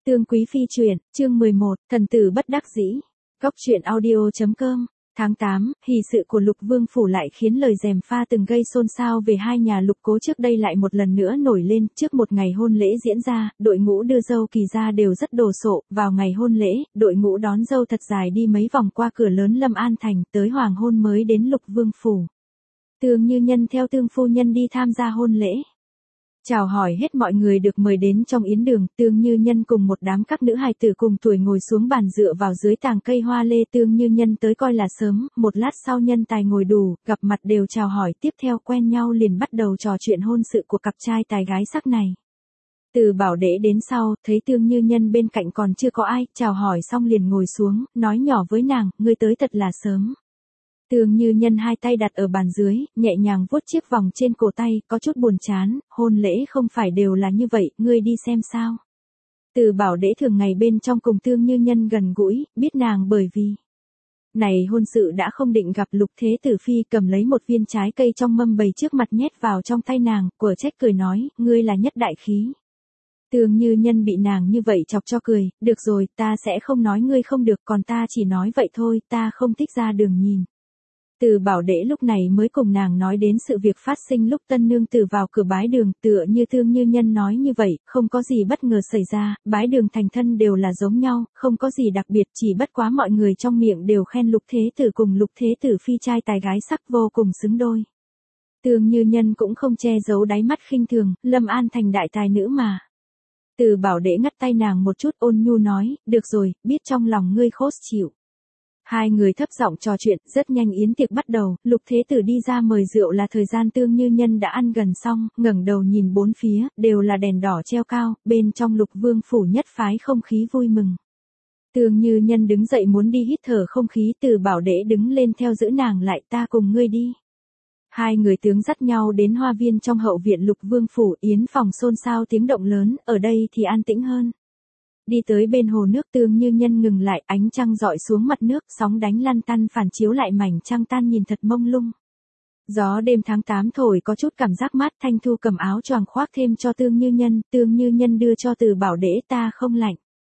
Tương Quý Phi truyện, chương 11, thần tử bất đắc dĩ. Góc truyện audio.com. Tháng 8, hỷ sự của Lục Vương phủ lại khiến lời gièm pha từng gây xôn xao về hai nhà Lục Cố trước đây lại một lần nữa nổi lên. Trước một ngày hôn lễ diễn ra, đội ngũ đưa dâu kỳ ra đều rất đồ sộ. Vào ngày hôn lễ, đội ngũ đón dâu thật dài đi mấy vòng qua cửa lớn Lâm An Thành, tới hoàng hôn mới đến Lục Vương phủ. Tương Như Nhân theo Tương phu nhân đi tham gia hôn lễ. Chào hỏi hết mọi người được mời đến trong yến đường, Tương Như Nhân cùng một đám các nữ hài tử cùng tuổi ngồi xuống bàn dựa vào dưới tàng cây hoa lê. Tương Như Nhân tới coi là sớm, một lát sau nhân tài ngồi đủ, gặp mặt đều chào hỏi, tiếp theo quen nhau liền bắt đầu trò chuyện hôn sự của cặp trai tài gái sắc này. Từ Bảo Đễ đến sau, thấy Tương Như Nhân bên cạnh còn chưa có ai, chào hỏi xong liền ngồi xuống, nói nhỏ với nàng, ngươi tới thật là sớm. Tương Như Nhân hai tay đặt ở bàn dưới, nhẹ nhàng vuốt chiếc vòng trên cổ tay, có chút buồn chán, hôn lễ không phải đều là như vậy, ngươi đi xem sao. Từ Bảo Đễ thường ngày bên trong cùng Tương Như Nhân gần gũi, biết nàng bởi vì này hôn sự đã không định gặp Lục Thế Tử Phi, cầm lấy một viên trái cây trong mâm bày trước mặt nhét vào trong tay nàng, của trách cười nói, ngươi là nhất đại khí. Tương Như Nhân bị nàng như vậy chọc cho cười, được rồi, ta sẽ không nói ngươi không được, còn ta chỉ nói vậy thôi, ta không thích ra đường nhìn. Từ Bảo Đễ lúc này mới cùng nàng nói đến sự việc phát sinh lúc tân nương tử vào cửa bái đường, tựa như Tương Như Nhân nói như vậy, không có gì bất ngờ xảy ra, bái đường thành thân đều là giống nhau, không có gì đặc biệt, chỉ bất quá mọi người trong miệng đều khen Lục Thế Tử cùng Lục Thế Tử Phi trai tài gái sắc vô cùng xứng đôi. Tương Như Nhân cũng không che giấu đáy mắt khinh thường, Lâm An Thành đại tài nữ mà. Từ Bảo Đễ ngắt tay nàng một chút ôn nhu nói, được rồi, biết trong lòng ngươi khó chịu. Hai người thấp giọng trò chuyện, rất nhanh yến tiệc bắt đầu, Lục Thế Tử đi ra mời rượu là thời gian Tương Như Nhân đã ăn gần xong, ngẩng đầu nhìn bốn phía, đều là đèn đỏ treo cao, bên trong Lục Vương phủ nhất phái không khí vui mừng. Tương Như Nhân đứng dậy muốn đi hít thở không khí, Từ Bảo Đễ đứng lên theo giữ nàng lại, ta cùng ngươi đi. Hai người tướng dắt nhau đến hoa viên trong hậu viện Lục Vương phủ, yến phòng xôn xao tiếng động lớn, ở đây thì an tĩnh hơn. Đi tới bên hồ nước, Tương Như Nhân ngừng lại, ánh trăng dọi xuống mặt nước, sóng đánh lăn tăn phản chiếu lại mảnh trăng tan nhìn thật mông lung. Gió đêm tháng 8 thổi có chút cảm giác mát, Thanh Thu cầm áo choàng khoác thêm cho Tương Như Nhân đưa cho Từ Bảo Đễ, ta không lạnh.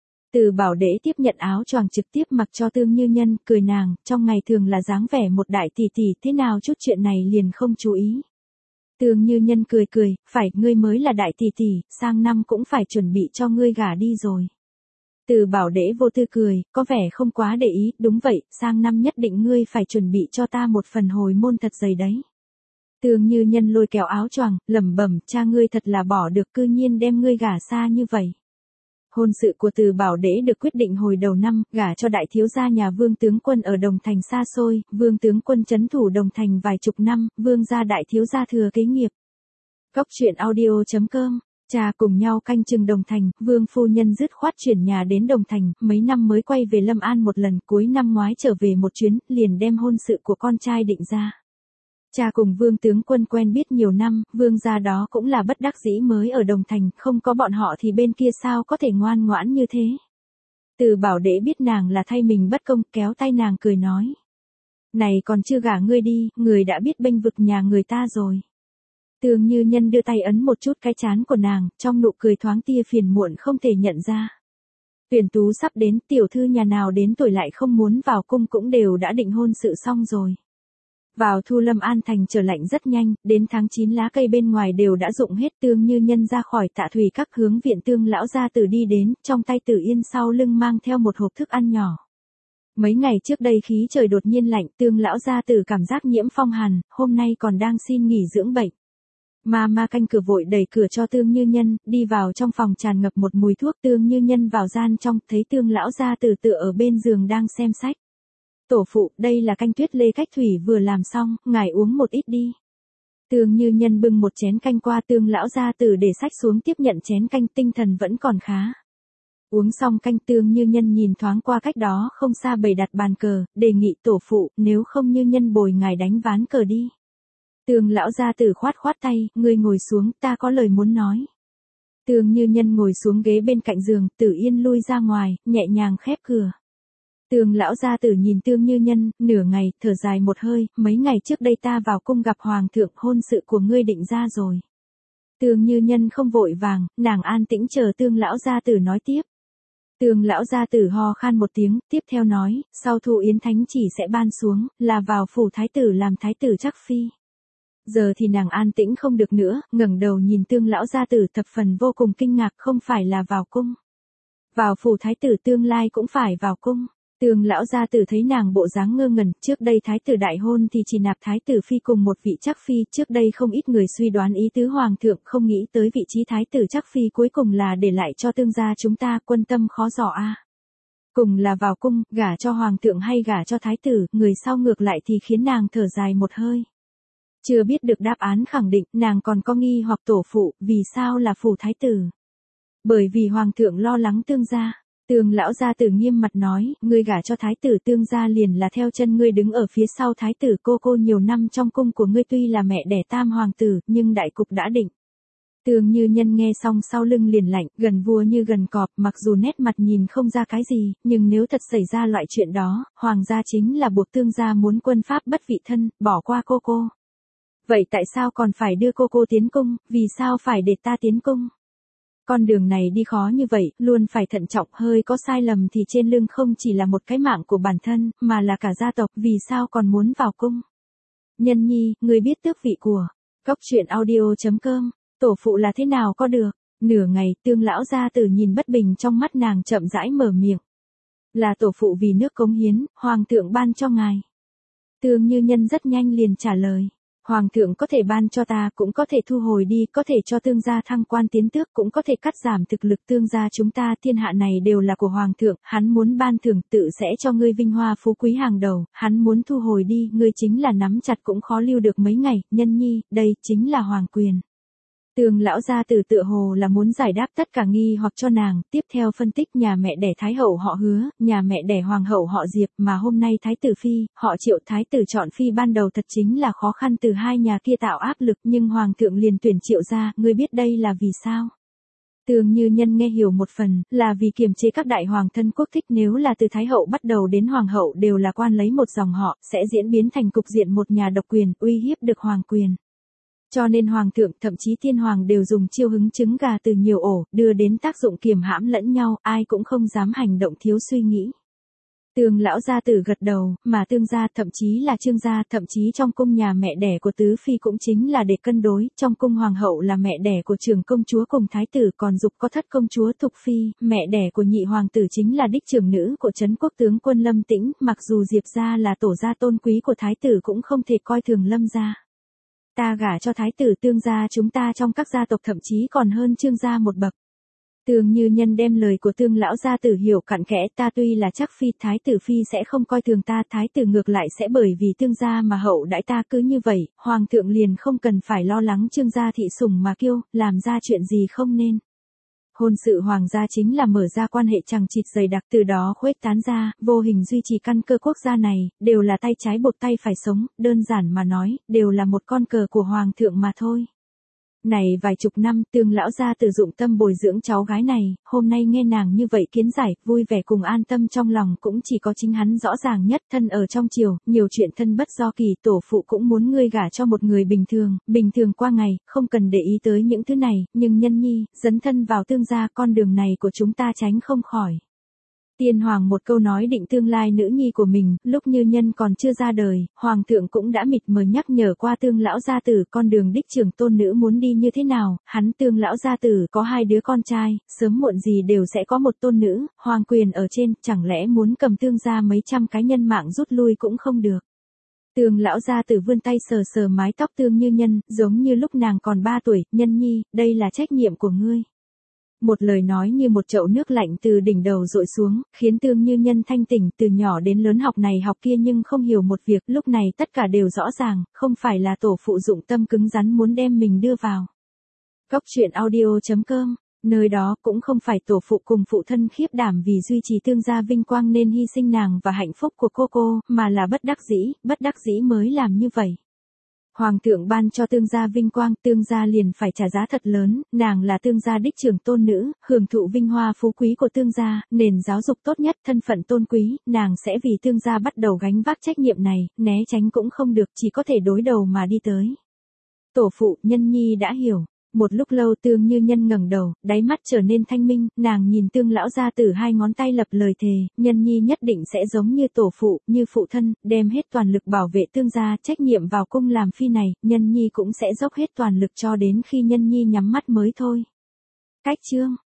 Từ Bảo Đễ tiếp nhận áo choàng trực tiếp mặc cho Tương Như Nhân, cười nàng, trong ngày thường là dáng vẻ một đại tỷ tỷ, thế nào chút chuyện này liền không chú ý. Tương Như Nhân cười cười, phải, ngươi mới là đại tỷ tỷ, sang năm cũng phải chuẩn bị cho ngươi gả đi rồi. Từ Bảo Đễ vô tư cười, có vẻ không quá để ý, đúng vậy, sang năm nhất định ngươi phải chuẩn bị cho ta một phần hồi môn thật dày đấy. Tương Như Nhân lôi kéo áo choàng, lẩm bẩm, cha ngươi thật là bỏ được, cư nhiên đem ngươi gả xa như vậy. Hôn sự của Từ Bảo Đễ được quyết định hồi đầu năm, gả cho đại thiếu gia nhà Vương tướng quân ở Đồng Thành xa xôi, Vương tướng quân trấn thủ Đồng Thành vài chục năm, Vương gia đại thiếu gia thừa kế nghiệp. Góc truyện audio.com. Cha cùng nhau canh chừng Đồng Thành, Vương phu nhân dứt khoát chuyển nhà đến Đồng Thành, mấy năm mới quay về Lâm An một lần, cuối năm ngoái trở về một chuyến, liền đem hôn sự của con trai định ra. Cha cùng Vương tướng quân quen biết nhiều năm, Vương gia đó cũng là bất đắc dĩ mới ở Đồng Thành, không có bọn họ thì bên kia sao có thể ngoan ngoãn như thế. Từ Bảo Đễ biết nàng là thay mình bất công, kéo tay nàng cười nói. Này còn chưa gả ngươi đi, người đã biết bênh vực nhà người ta rồi. Tương Như Nhân đưa tay ấn một chút cái trán của nàng, trong nụ cười thoáng tia phiền muộn không thể nhận ra. Tuyển tú sắp đến, tiểu thư nhà nào đến tuổi lại không muốn vào cung cũng đều đã định hôn sự xong rồi. Vào thu Lâm An Thành trở lạnh rất nhanh, đến tháng 9 lá cây bên ngoài đều đã rụng hết. Tương Như Nhân ra khỏi Tạ Thủy các hướng viện Tương lão gia tử đi đến, trong tay Tử Yên sau lưng mang theo một hộp thức ăn nhỏ. Mấy ngày trước đây khí trời đột nhiên lạnh, Tương lão gia tử cảm giác nhiễm phong hàn, hôm nay còn đang xin nghỉ dưỡng bệnh. Ma canh cửa vội đẩy cửa cho Tương Như Nhân, đi vào trong phòng tràn ngập một mùi thuốc. Tương Như Nhân vào gian trong, thấy Tương lão gia tử tựa ở bên giường đang xem sách. Tổ phụ, đây là canh tuyết lê cách thủy vừa làm xong, ngài uống một ít đi. Tương Như Nhân bưng một chén canh qua, Tương lão gia tử để sách xuống tiếp nhận chén canh, tinh thần vẫn còn khá. Uống xong canh, Tương Như Nhân nhìn thoáng qua cách đó không xa bày đặt bàn cờ, đề nghị tổ phụ, nếu không Như Nhân bồi ngài đánh ván cờ đi. Tương lão gia tử khoát tay, ngươi ngồi xuống, ta có lời muốn nói. Tương Như Nhân ngồi xuống ghế bên cạnh giường, Tử Yên lui ra ngoài, nhẹ nhàng khép cửa. Tương lão gia tử nhìn Tương Như Nhân, nửa ngày, thở dài một hơi, mấy ngày trước đây ta vào cung gặp hoàng thượng, hôn sự của ngươi định ra rồi. Tương Như Nhân không vội vàng, nàng an tĩnh chờ Tương lão gia tử nói tiếp. Tương lão gia tử ho khan một tiếng, tiếp theo nói, sau thu yến thánh chỉ sẽ ban xuống, là vào phủ thái tử làm thái tử chắc phi. Giờ thì nàng an tĩnh không được nữa, ngẩng đầu nhìn tương lão gia tử thập phần vô cùng kinh ngạc, không phải là vào cung. Vào phủ thái tử tương lai cũng phải vào cung. Tương lão gia tử thấy nàng bộ dáng ngơ ngẩn, trước đây thái tử đại hôn thì chỉ nạp thái tử phi cùng một vị chắc phi, trước đây không ít người suy đoán ý tứ hoàng thượng, không nghĩ tới vị trí thái tử chắc phi cuối cùng là để lại cho tương gia chúng ta, quân tâm khó dò a. Cùng là vào cung, gả cho hoàng thượng hay gả cho thái tử, người sau ngược lại thì khiến nàng thở dài một hơi. Chưa biết được đáp án khẳng định, nàng còn có nghi hoặc tổ phụ, vì sao là phủ thái tử? Bởi vì hoàng thượng lo lắng tương gia. Tương lão gia tử nghiêm mặt nói, ngươi gả cho thái tử tương gia liền là theo chân ngươi đứng ở phía sau thái tử cô nhiều năm trong cung của ngươi, tuy là mẹ đẻ tam hoàng tử, nhưng đại cục đã định. Tương Như Nhân nghe xong sau lưng liền lạnh, gần vua như gần cọp, mặc dù nét mặt nhìn không ra cái gì, nhưng nếu thật xảy ra loại chuyện đó, hoàng gia chính là buộc tương gia muốn quân pháp bất vị thân, bỏ qua cô. Vậy tại sao còn phải đưa cô tiến cung, vì sao phải để ta tiến cung? Con đường này đi khó như vậy, luôn phải thận trọng, hơi có sai lầm thì trên lưng không chỉ là một cái mạng của bản thân, mà là cả gia tộc, vì sao còn muốn vào cung? Nhân nhi, người biết tước vị của Cóc Truyện Audio.com, tổ phụ là thế nào có được? Nửa ngày, tương lão gia tử nhìn bất bình trong mắt nàng chậm rãi mở miệng. Là tổ phụ vì nước cống hiến, hoàng thượng ban cho ngài. Tương Như Nhân rất nhanh liền trả lời. Hoàng thượng có thể ban cho ta, cũng có thể thu hồi đi, có thể cho tương gia thăng quan tiến tước, cũng có thể cắt giảm thực lực tương gia chúng ta, thiên hạ này đều là của hoàng thượng, hắn muốn ban thưởng tự sẽ cho ngươi vinh hoa phú quý hàng đầu, hắn muốn thu hồi đi, ngươi chính là nắm chặt cũng khó lưu được mấy ngày, nhân nhi, đây chính là hoàng quyền. Tương lão gia tử tựa hồ là muốn giải đáp tất cả nghi hoặc cho nàng, tiếp theo phân tích nhà mẹ đẻ thái hậu họ Hứa, nhà mẹ đẻ hoàng hậu họ Diệp, mà hôm nay thái tử phi, họ Triệu thái tử chọn phi ban đầu thật chính là khó khăn từ hai nhà kia tạo áp lực, nhưng hoàng thượng liền tuyển Triệu ra, ngươi biết đây là vì sao? Tương Như Nhân nghe hiểu một phần, là vì kiềm chế các đại hoàng thân quốc thích, nếu là từ thái hậu bắt đầu đến hoàng hậu đều là quan lấy một dòng họ, sẽ diễn biến thành cục diện một nhà độc quyền, uy hiếp được hoàng quyền. Cho nên hoàng thượng, thậm chí tiên hoàng đều dùng chiêu hứng trứng gà từ nhiều ổ, đưa đến tác dụng kiềm hãm lẫn nhau, ai cũng không dám hành động thiếu suy nghĩ. Tương lão gia tử gật đầu, mà tương gia, thậm chí là trương gia, thậm chí trong cung nhà mẹ đẻ của tứ phi cũng chính là để cân đối, trong cung hoàng hậu là mẹ đẻ của trưởng công chúa cùng thái tử, còn dục có thất công chúa Thục phi, mẹ đẻ của nhị hoàng tử chính là đích trưởng nữ của trấn quốc tướng quân Lâm Tĩnh, mặc dù Diệp gia là tổ gia tôn quý của thái tử cũng không thể coi thường Lâm gia. Ta gả cho thái tử tương gia chúng ta trong các gia tộc thậm chí còn hơn trương gia một bậc. Tương Như Nhân đem lời của tương lão gia tử hiểu cặn kẽ, ta tuy là chắc phi, thái tử phi sẽ không coi thường ta, thái tử ngược lại sẽ bởi vì tương gia mà hậu đãi ta, cứ như vậy, hoàng thượng liền không cần phải lo lắng trương gia thị sủng mà kiêu, làm ra chuyện gì không nên. Hôn sự hoàng gia chính là mở ra quan hệ chằng chịt dày đặc, từ đó khuếch tán ra, vô hình duy trì căn cơ quốc gia này, đều là tay trái buộc tay phải sống, đơn giản mà nói, đều là một con cờ của hoàng thượng mà thôi. Này vài chục năm, tương lão gia tử dụng tâm bồi dưỡng cháu gái này, hôm nay nghe nàng như vậy kiến giải, vui vẻ cùng an tâm trong lòng cũng chỉ có chính hắn rõ ràng nhất, thân ở trong triều, nhiều chuyện thân bất do kỳ, tổ phụ cũng muốn ngươi gả cho một người bình thường qua ngày, không cần để ý tới những thứ này, nhưng nhân nhi, dấn thân vào tương gia, con đường này của chúng ta tránh không khỏi. Tiên hoàng một câu nói định tương lai nữ nhi của mình, lúc Như Nhân còn chưa ra đời, hoàng thượng cũng đã mịt mờ nhắc nhở qua tương lão gia tử con đường đích trưởng tôn nữ muốn đi như thế nào, hắn tương lão gia tử có hai đứa con trai, sớm muộn gì đều sẽ có một tôn nữ, hoàng quyền ở trên, chẳng lẽ muốn cầm tương gia mấy trăm cái nhân mạng rút lui cũng không được. Tương lão gia tử vươn tay sờ sờ mái tóc Tương Như Nhân, giống như lúc nàng còn 3 tuổi, Nhân nhi, đây là trách nhiệm của ngươi. Một lời nói như một chậu nước lạnh từ đỉnh đầu dội xuống, khiến Tương Như Nhân thanh tỉnh, từ nhỏ đến lớn học này học kia nhưng không hiểu một việc, lúc này tất cả đều rõ ràng, không phải là tổ phụ dụng tâm cứng rắn muốn đem mình đưa vào Cóc Truyện Audio.com, nơi đó cũng không phải tổ phụ cùng phụ thân khiếp đảm vì duy trì tương gia vinh quang nên hy sinh nàng và hạnh phúc của cô, mà là bất đắc dĩ mới làm như vậy. Hoàng thượng ban cho tương gia vinh quang, tương gia liền phải trả giá thật lớn, nàng là tương gia đích trưởng tôn nữ, hưởng thụ vinh hoa phú quý của tương gia, nền giáo dục tốt nhất, thân phận tôn quý, nàng sẽ vì tương gia bắt đầu gánh vác trách nhiệm này, né tránh cũng không được, chỉ có thể đối đầu mà đi tới. Tổ phụ, nhân nhi đã hiểu. Một lúc lâu Tương Như Nhân ngẩng đầu, đáy mắt trở nên thanh minh, nàng nhìn Tương lão gia tử hai ngón tay lập lời thề, Nhân Nhi nhất định sẽ giống như tổ phụ, như phụ thân, đem hết toàn lực bảo vệ Tương gia, trách nhiệm vào cung làm phi này, Nhân Nhi cũng sẽ dốc hết toàn lực cho đến khi Nhân Nhi nhắm mắt mới thôi. Cách chương